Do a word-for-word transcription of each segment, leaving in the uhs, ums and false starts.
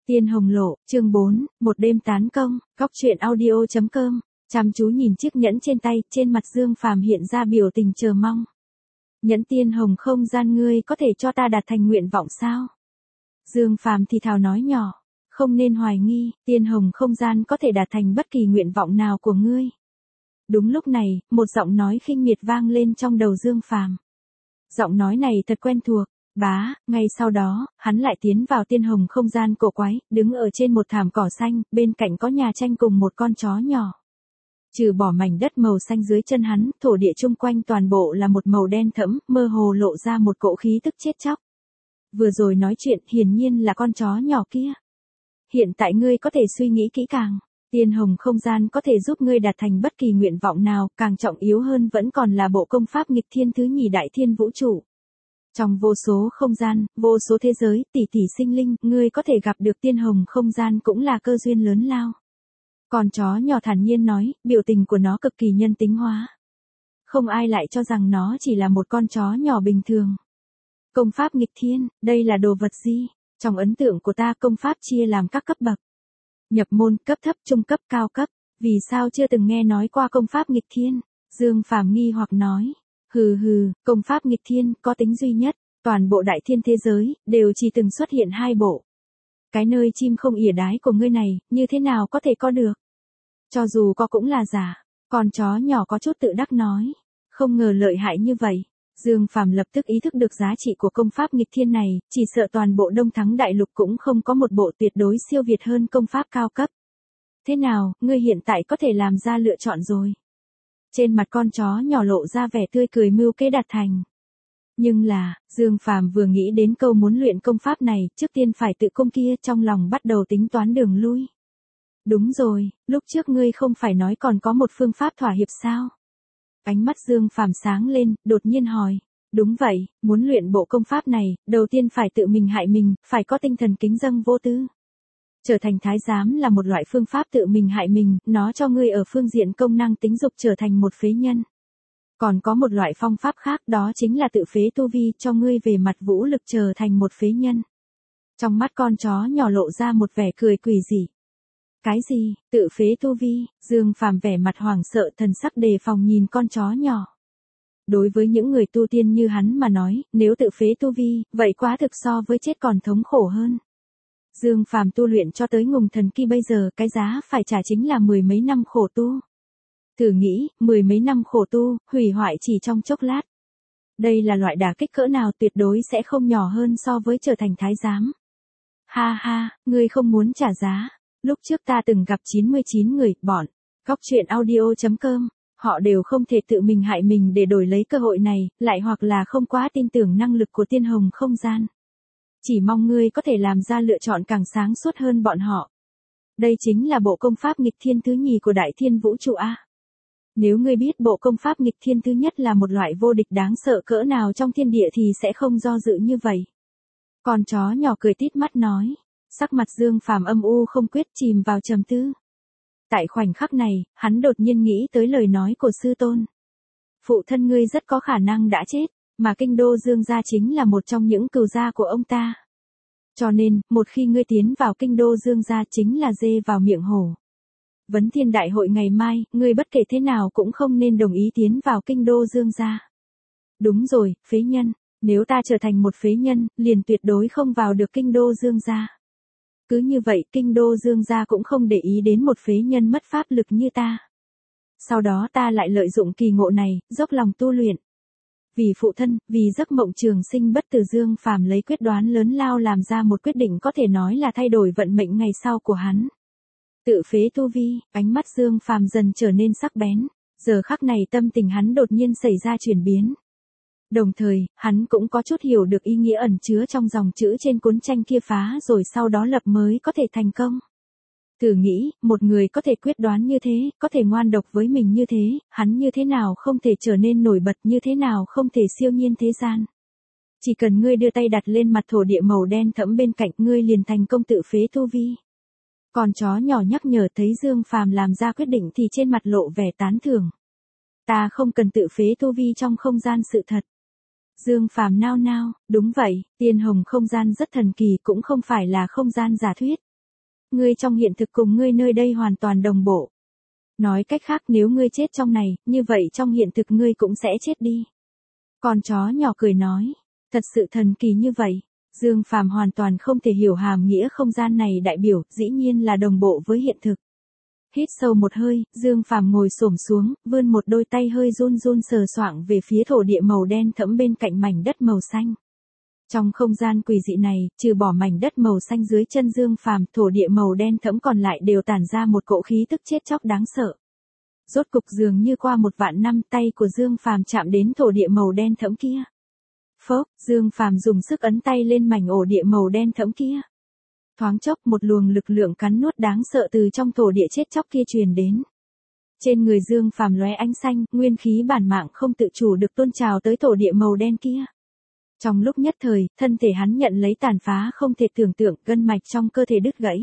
Tiên Hồng Lộ, chương bốn, một đêm tán công, góc truyện audio chấm com. Chăm chú nhìn chiếc nhẫn trên tay, trên mặt Dương Phàm hiện ra biểu tình chờ mong. Nhẫn Tiên Hồng không gian, ngươi có thể cho ta đạt thành nguyện vọng sao? Dương Phàm thì thào nói nhỏ, không nên hoài nghi, Tiên Hồng không gian có thể đạt thành bất kỳ nguyện vọng nào của ngươi. Đúng lúc này, một giọng nói khinh miệt vang lên trong đầu Dương Phàm. Giọng nói này thật quen thuộc. Bá, ngay sau đó, hắn lại tiến vào Tiên Hồng không gian cổ quái, đứng ở trên một thảm cỏ xanh, bên cạnh có nhà tranh cùng một con chó nhỏ. Trừ bỏ mảnh đất màu xanh dưới chân hắn, thổ địa chung quanh toàn bộ là một màu đen thẫm, mơ hồ lộ ra một cỗ khí tức chết chóc. Vừa rồi nói chuyện, hiển nhiên là con chó nhỏ kia. Hiện tại ngươi có thể suy nghĩ kỹ càng. Tiên Hồng không gian có thể giúp ngươi đạt thành bất kỳ nguyện vọng nào, càng trọng yếu hơn vẫn còn là bộ công pháp nghịch thiên thứ nhì đại thiên vũ trụ. Trong vô số không gian, vô số thế giới, tỷ tỷ sinh linh, ngươi có thể gặp được Tiên Hồng không gian cũng là cơ duyên lớn lao. Con chó nhỏ thản nhiên nói, biểu tình của nó cực kỳ nhân tính hóa. Không ai lại cho rằng nó chỉ là một con chó nhỏ bình thường. Công pháp nghịch thiên, đây là đồ vật gì? Trong ấn tượng của ta, công pháp chia làm các cấp bậc. Nhập môn, cấp thấp, trung cấp, cao cấp. Vì sao chưa từng nghe nói qua công pháp nghịch thiên? Dương Phàm nghi hoặc nói. Hừ hừ, công pháp nghịch thiên, có tính duy nhất, toàn bộ đại thiên thế giới, đều chỉ từng xuất hiện hai bộ. Cái nơi chim không ỉa đái của ngươi này, như thế nào có thể có được? Cho dù có cũng là giả, con chó nhỏ có chút tự đắc nói. Không ngờ lợi hại như vậy. Dương Phàm lập tức ý thức được giá trị của công pháp nghịch thiên này, chỉ sợ toàn bộ Đông Thắng Đại Lục cũng không có một bộ tuyệt đối siêu việt hơn công pháp cao cấp. Thế nào, ngươi hiện tại có thể làm ra lựa chọn rồi. Trên mặt con chó nhỏ lộ ra vẻ tươi cười, mưu kế đạt thành. Nhưng là, Dương Phàm vừa nghĩ đến câu muốn luyện công pháp này, trước tiên phải tự công kia, trong lòng bắt đầu tính toán đường lui. Đúng rồi, lúc trước ngươi không phải nói còn có một phương pháp thỏa hiệp sao? Ánh mắt Dương Phàm sáng lên, đột nhiên hỏi. Đúng vậy, muốn luyện bộ công pháp này, đầu tiên phải tự mình hại mình, phải có tinh thần kính dâng vô tư. Trở thành thái giám là một loại phương pháp tự mình hại mình, nó cho ngươi ở phương diện công năng tính dục trở thành một phế nhân. Còn có một loại phong pháp khác, đó chính là tự phế tu vi, cho ngươi về mặt vũ lực trở thành một phế nhân. Trong mắt con chó nhỏ lộ ra một vẻ cười quỷ dị. Cái gì, tự phế tu vi? Dương Phàm vẻ mặt hoảng sợ, thần sắc đề phòng nhìn con chó nhỏ. Đối với những người tu tiên như hắn mà nói, nếu tự phế tu vi, vậy quá thực so với chết còn thống khổ hơn. Dương Phàm tu luyện cho tới ngùng thần kỳ bây giờ, cái giá phải trả chính là mười mấy năm khổ tu. Thử nghĩ, mười mấy năm khổ tu, hủy hoại chỉ trong chốc lát. Đây là loại đả kích cỡ nào, tuyệt đối sẽ không nhỏ hơn so với trở thành thái giám. Ha ha, ngươi không muốn trả giá. Lúc trước ta từng gặp chín mươi chín người, bọn, góc truyện audio chấm com, họ đều không thể tự mình hại mình để đổi lấy cơ hội này, lại hoặc là không quá tin tưởng năng lực của Tiên Hồng không gian. Chỉ mong ngươi có thể làm ra lựa chọn càng sáng suốt hơn bọn họ. Đây chính là bộ công pháp nghịch thiên thứ nhì của Đại Thiên Vũ Trụ A. Nếu ngươi biết bộ công pháp nghịch thiên thứ nhất là một loại vô địch đáng sợ cỡ nào trong thiên địa thì sẽ không do dự như vậy. Con chó nhỏ cười tít mắt nói. Sắc mặt Dương Phàm âm u không quyết, chìm vào trầm tư. Tại khoảnh khắc này, hắn đột nhiên nghĩ tới lời nói của sư tôn. Phụ thân ngươi rất có khả năng đã chết, mà kinh đô Dương gia chính là một trong những cừu gia của ông ta. Cho nên, một khi ngươi tiến vào kinh đô Dương gia chính là dê vào miệng hổ. Vấn Thiên đại hội ngày mai, ngươi bất kể thế nào cũng không nên đồng ý tiến vào kinh đô Dương gia. Đúng rồi, phế nhân, nếu ta trở thành một phế nhân, liền tuyệt đối không vào được kinh đô Dương gia. Cứ như vậy, kinh đô Dương gia cũng không để ý đến một phế nhân mất pháp lực như ta. Sau đó ta lại lợi dụng kỳ ngộ này, dốc lòng tu luyện. Vì phụ thân, vì giấc mộng trường sinh bất tử, Dương Phàm lấy quyết đoán lớn lao làm ra một quyết định có thể nói là thay đổi vận mệnh ngày sau của hắn. Tự phế tu vi, ánh mắt Dương Phàm dần trở nên sắc bén. Giờ khắc này tâm tình hắn đột nhiên xảy ra chuyển biến. Đồng thời, hắn cũng có chút hiểu được ý nghĩa ẩn chứa trong dòng chữ trên cuốn tranh kia, phá rồi sau đó lập mới có thể thành công. Thử nghĩ, một người có thể quyết đoán như thế, có thể ngoan độc với mình như thế, hắn như thế nào không thể trở nên nổi bật, như thế nào không thể siêu nhiên thế gian. Chỉ cần ngươi đưa tay đặt lên mặt thổ địa màu đen thẫm bên cạnh, ngươi liền thành công tự phế tu vi. Con chó nhỏ nhắc nhở thấy Dương Phàm làm ra quyết định thì trên mặt lộ vẻ tán thưởng. Ta không cần tự phế tu vi trong không gian sự thật. Dương Phàm nao nao, đúng vậy, Tiên Hồng không gian rất thần kỳ, cũng không phải là không gian giả thuyết. ngươi trong hiện thực cùng ngươi nơi đây hoàn toàn đồng bộ. Nói cách khác nếu ngươi chết trong này, như vậy trong hiện thực ngươi cũng sẽ chết đi. Con chó nhỏ cười nói, thật sự thần kỳ như vậy. Dương Phàm hoàn toàn không thể hiểu hàm nghĩa không gian này đại biểu, dĩ nhiên là đồng bộ với hiện thực. Hít sâu một hơi, Dương Phàm ngồi xổm xuống, vươn một đôi tay hơi run run sờ soạng về phía thổ địa màu đen thẫm bên cạnh mảnh đất màu xanh. Trong không gian quỷ dị này, trừ bỏ mảnh đất màu xanh dưới chân Dương Phàm, thổ địa màu đen thẫm còn lại đều tản ra một cỗ khí tức chết chóc đáng sợ. Rốt cục dường như qua một vạn năm, tay của Dương Phàm chạm đến thổ địa màu đen thẫm kia. Phốc, Dương Phàm dùng sức ấn tay lên mảnh ổ địa màu đen thẫm kia. Thoáng chốc một luồng lực lượng cắn nuốt đáng sợ từ trong thổ địa chết chóc kia truyền đến. Trên người Dương Phàm lóe ánh xanh, nguyên khí bản mạng không tự chủ được tuôn trào tới thổ địa màu đen kia. Trong lúc nhất thời, thân thể hắn nhận lấy tàn phá không thể tưởng tượng, gân mạch trong cơ thể đứt gãy.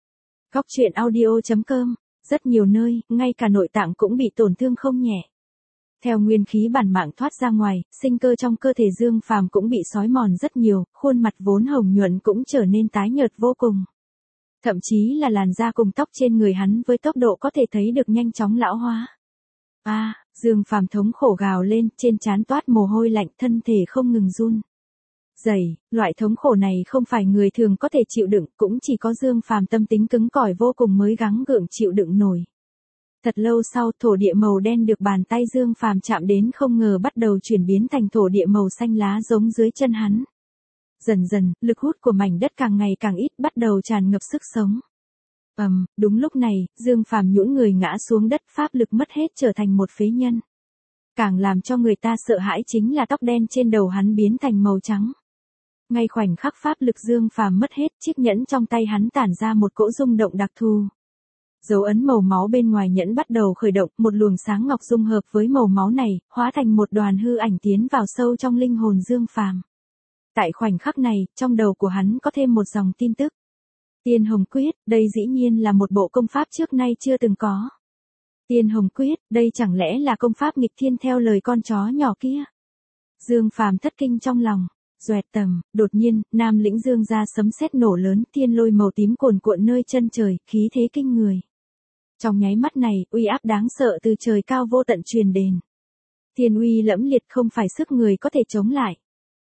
Góc truyện audio chấm com, rất nhiều nơi, ngay cả nội tạng cũng bị tổn thương không nhẹ. Theo nguyên khí bản mạng thoát ra ngoài, sinh cơ trong cơ thể Dương Phàm cũng bị xói mòn rất nhiều, khuôn mặt vốn hồng nhuận cũng trở nên tái nhợt vô cùng. Thậm chí là làn da cùng tóc trên người hắn với tốc độ có thể thấy được nhanh chóng lão hóa. A, à, Dương Phàm thống khổ gào lên, trên trán toát mồ hôi lạnh, thân thể không ngừng run rẩy. Loại thống khổ này không phải người thường có thể chịu đựng, cũng chỉ có Dương Phàm tâm tính cứng cỏi vô cùng mới gắng gượng chịu đựng nổi. Thật lâu sau, thổ địa màu đen được bàn tay Dương Phàm chạm đến không ngờ bắt đầu chuyển biến thành thổ địa màu xanh lá giống dưới chân hắn. Dần dần, lực hút của mảnh đất càng ngày càng ít, bắt đầu tràn ngập sức sống. Ầm, um, đúng lúc này, Dương Phàm nhũn người ngã xuống đất, pháp lực mất hết trở thành một phế nhân. Càng làm cho người ta sợ hãi chính là tóc đen trên đầu hắn biến thành màu trắng. Ngay khoảnh khắc pháp lực Dương Phàm mất hết, chiếc nhẫn trong tay hắn tản ra một cỗ rung động đặc thù. Dấu ấn màu máu bên ngoài nhẫn bắt đầu khởi động, một luồng sáng ngọc dung hợp với màu máu này, hóa thành một đoàn hư ảnh tiến vào sâu trong linh hồn Dương Phàm. Tại khoảnh khắc này, trong đầu của hắn có thêm một dòng tin tức. Tiên Hồng Quyết, đây dĩ nhiên là một bộ công pháp trước nay chưa từng có. Tiên Hồng Quyết, đây chẳng lẽ là công pháp nghịch thiên theo lời con chó nhỏ kia? Dương Phàm thất kinh trong lòng. Doẹt tầm, đột nhiên, Nam Lĩnh Dương ra sấm sét nổ lớn, thiên lôi màu tím cuồn cuộn nơi chân trời, khí thế kinh người. Trong nháy mắt này, uy áp đáng sợ từ trời cao vô tận truyền đến. Thiên uy lẫm liệt không phải sức người có thể chống lại.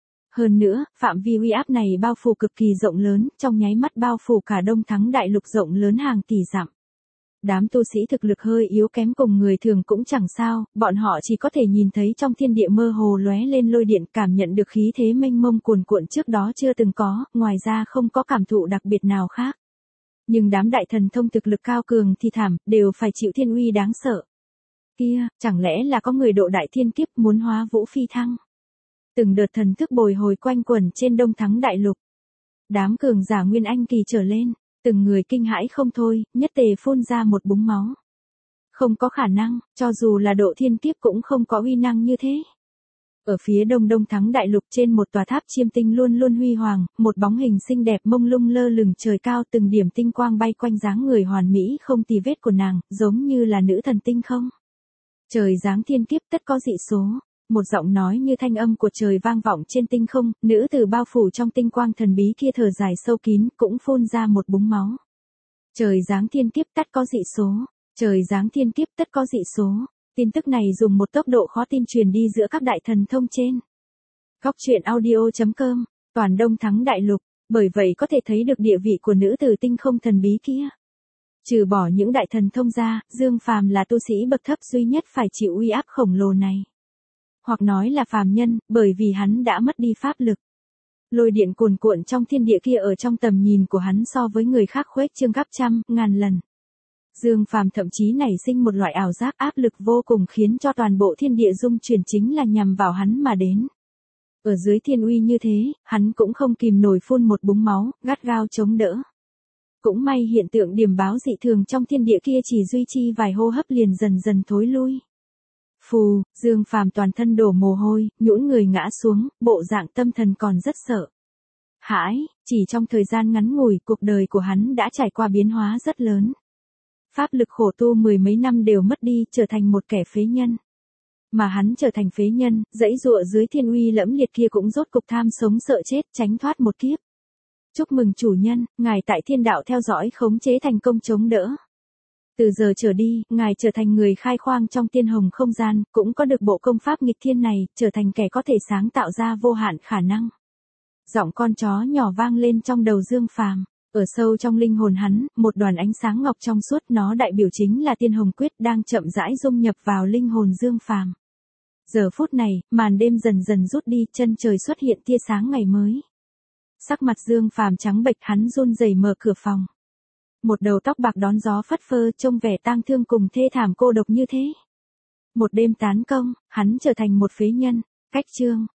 Hơn nữa, phạm vi uy áp này bao phủ cực kỳ rộng lớn, trong nháy mắt bao phủ cả Đông Thắng đại lục rộng lớn hàng tỷ dặm. Đám tu sĩ thực lực hơi yếu kém cùng người thường cũng chẳng sao, bọn họ chỉ có thể nhìn thấy trong thiên địa mơ hồ lóe lên lôi điện, cảm nhận được khí thế mênh mông cuồn cuộn trước đó chưa từng có, ngoài ra không có cảm thụ đặc biệt nào khác. Nhưng đám đại thần thông thực lực cao cường thì thảm, đều phải chịu thiên uy đáng sợ. Kia, chẳng lẽ là có người độ đại thiên kiếp muốn hóa vũ phi thăng? Từng đợt thần thức bồi hồi quanh quẩn trên Đông Thắng đại lục. Đám cường giả Nguyên Anh kỳ trở lên, từng người kinh hãi không thôi, nhất tề phun ra một búng máu. Không có khả năng, cho dù là độ thiên kiếp cũng không có uy năng như thế. Ở phía đông Đông Thắng đại lục trên một tòa tháp chiêm tinh luôn luôn huy hoàng, một bóng hình xinh đẹp mông lung lơ lửng trời cao, từng điểm tinh quang bay quanh dáng người hoàn mỹ không tì vết của nàng, giống như là nữ thần tinh không. Trời giáng thiên kiếp tất có dị số. Một giọng nói như thanh âm của trời vang vọng trên tinh không, nữ tử bao phủ trong tinh quang thần bí kia thở dài sâu kín, cũng phun ra một búng máu. Trời giáng thiên kiếp tất có dị số. Trời giáng thiên kiếp tất có dị số. Tin tức này dùng một tốc độ khó tin truyền đi giữa các đại thần thông trên. Góc truyện audio chấm com, toàn Đông Thắng đại lục, bởi vậy có thể thấy được địa vị của nữ tử tinh không thần bí kia. Trừ bỏ những đại thần thông ra, Dương Phàm là tu sĩ bậc thấp duy nhất phải chịu uy áp khổng lồ này. Hoặc nói là phàm nhân, bởi vì hắn đã mất đi pháp lực. Lôi điện cuồn cuộn trong thiên địa kia ở trong tầm nhìn của hắn so với người khác khuếch trương gấp trăm, ngàn lần. Dương Phàm thậm chí nảy sinh một loại ảo giác áp lực vô cùng khiến cho toàn bộ thiên địa rung chuyển chính là nhằm vào hắn mà đến. Ở dưới thiên uy như thế, hắn cũng không kìm nổi phun một búng máu, gắt gao chống đỡ. Cũng may hiện tượng điểm báo dị thường trong thiên địa kia chỉ duy trì vài hô hấp liền dần dần thối lui. Phù, Dương Phàm toàn thân đổ mồ hôi, nhũn người ngã xuống, bộ dạng tâm thần còn rất sợ hãi, chỉ trong thời gian ngắn ngủi, cuộc đời của hắn đã trải qua biến hóa rất lớn. Pháp lực khổ tu mười mấy năm đều mất đi, trở thành một kẻ phế nhân. Mà hắn trở thành phế nhân, dãy dụa dưới thiên uy lẫm liệt kia cũng rốt cục tham sống sợ chết, tránh thoát một kiếp. Chúc mừng chủ nhân, ngài tại thiên đạo theo dõi khống chế thành công chống đỡ. Từ giờ trở đi, ngài trở thành người khai khoang trong tiên hồng không gian, cũng có được bộ công pháp nghịch thiên này, trở thành kẻ có thể sáng tạo ra vô hạn khả năng. Giọng con chó nhỏ vang lên trong đầu Dương Phàm. Ở sâu trong linh hồn hắn, một đoàn ánh sáng ngọc trong suốt, nó đại biểu chính là tiên hồng quyết đang chậm rãi dung nhập vào linh hồn Dương Phàm. Giờ phút này, màn đêm dần dần rút đi, chân trời xuất hiện tia sáng ngày mới. Sắc mặt Dương Phàm trắng bệch, hắn run rẩy mở cửa phòng. Một đầu tóc bạc đón gió phất phơ, trông vẻ tang thương cùng thê thảm cô độc như thế. Một đêm tán công, hắn trở thành một phế nhân. Cách chương